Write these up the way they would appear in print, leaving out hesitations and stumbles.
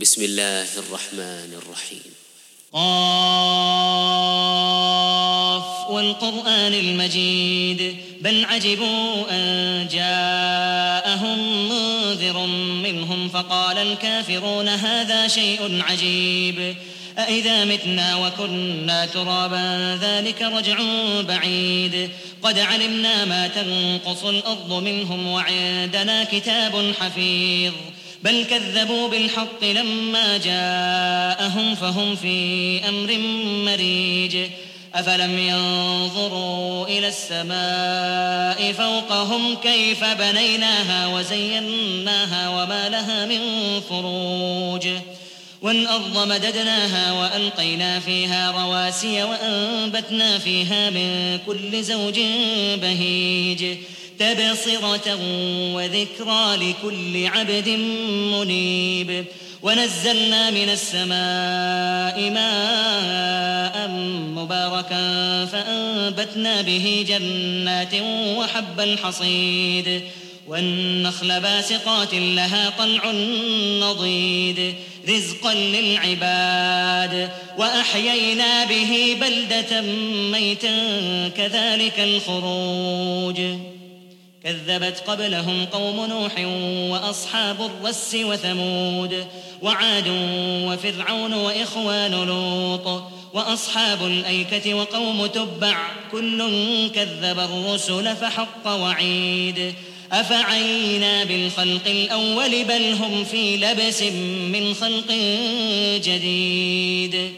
بسم الله الرحمن الرحيم. قاف والقرآن المجيد بل عجبوا أن جاءهم منذر منهم فقال الكافرون هذا شيء عجيب أإذا متنا وكنا ترابا ذلك رجع بعيد قد علمنا ما تنقص الأرض منهم وعندنا كتاب حفيظ بل كذبوا بالحق لما جاءهم فهم في أمر مريج أفلم ينظروا إلى السماء فوقهم كيف بنيناها وزيناها وما لها من فروج والأرض مددناها وألقينا فيها رواسي وأنبتنا فيها من كل زوج بهيج تبصرة وذكرى لكل عبد منيب ونزلنا من السماء ماء مباركا فأنبتنا به جنات وحب الحصيد والنخل باسقات لها طلع نضيد رزقا للعباد وأحيينا به بلدة ميتا كذلك الخروج كذبت قبلهم قوم نوح وأصحاب الرس وثمود وعاد وفرعون وإخوان لوط وأصحاب الأيكة وقوم تبع كل كذب الرسل فحق وعيد أفعينا بالخلق الأول بل هم في لبس من خلق جديد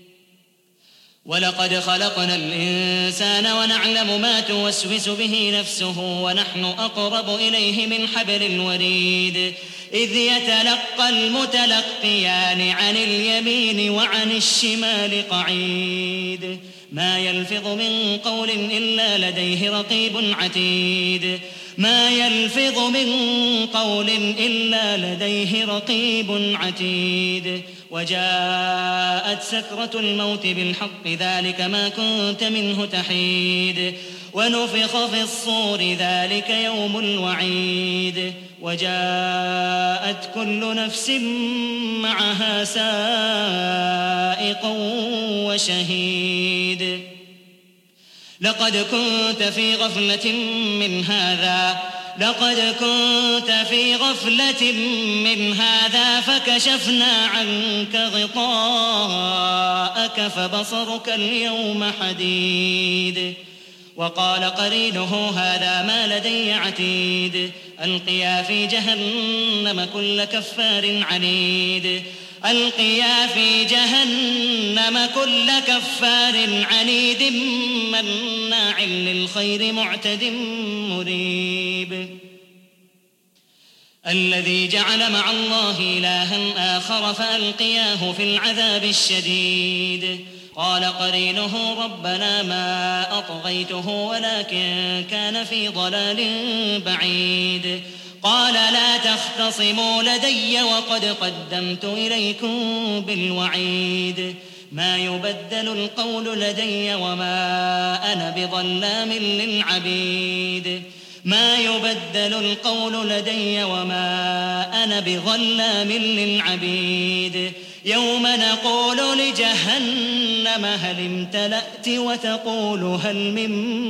ولقد خلقنا الإنسان ونعلم ما توسوس به نفسه ونحن أقرب إليه من حبل الوريد إذ يتلقى المتلقيان عن اليمين وعن الشمال قعيد ما يلفظ من قول إلا لديه رقيب عتيد ما يلفظ من قول إلا لديه رقيب عتيد وجاءت سكرة الموت بالحق ذلك ما كنت منه تحيد ونفخ في الصور ذلك يوم الوعيد وجاءت كل نفس معها سائق وشهيد لقد كنت في غفلة من هذا فكشفنا عنك غطاءك فبصرك اليوم حديد وقال قرينه هذا ما لدي عتيد ألقيا في جهنم كل كفار عنيد مناع للخير معتد مريب الذي جعل مع الله إلها آخر فألقياه في العذاب الشديد قال قرينه ربنا ما أطغيته ولكن كان في ضلال بعيد قال لا تختصموا لدي وقد قدمت إليكم بالوعيد ما يبدل القول لدي وما أنا بظلام للعبيد يوم نقول لجهنم هل امتلأت وتقول هل من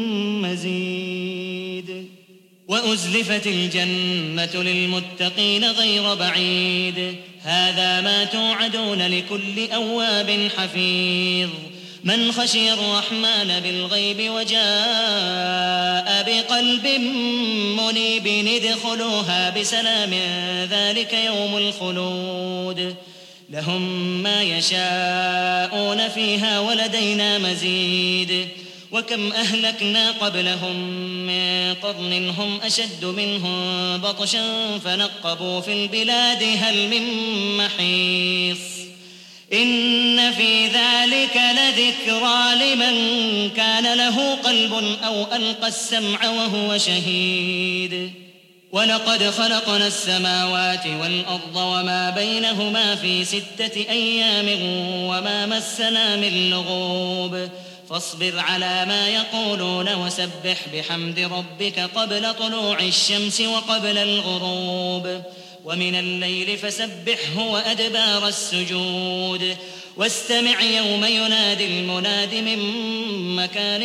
مزيد وأزلفت الجنة للمتقين غير بعيد هذا ما توعدون لكل أواب حفيظ من خشي الرحمن بالغيب وجاء بقلب منيب ادخلوها بسلام ذلك يوم الخلود لهم ما يشاءون فيها ولدينا مزيد وكم أهلكنا قبلهم من قرن هم أشد منهم بطشا فنقبوا في البلاد هل من محيص إن في ذلك لذكرى لمن كان له قلب أو ألقى السمع وهو شهيد ولقد خلقنا السماوات والأرض وما بينهما في 6 أيام وما مسنا من لغوب فاصبر على ما يقولون وسبح بحمد ربك قبل طلوع الشمس وقبل الغروب ومن الليل فسبحه وأدبار السجود واستمع يوم ينادي المناد من مكان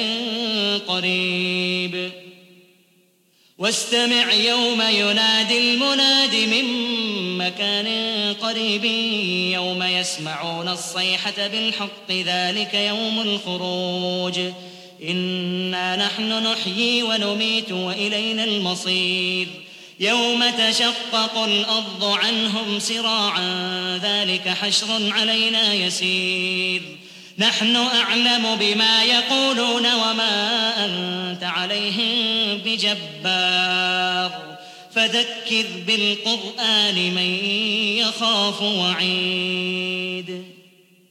قريب يوم يسمعون الصيحة بالحق ذلك يوم الخروج إنا نحن نحيي ونميت وإلينا المصير يوم تشقق الأرض عنهم سراعا ذلك حشر علينا يسير نحن أعلم بما يقولون وما أنت عليهم بجبار فذكر بالقرآن من يخاف وعيد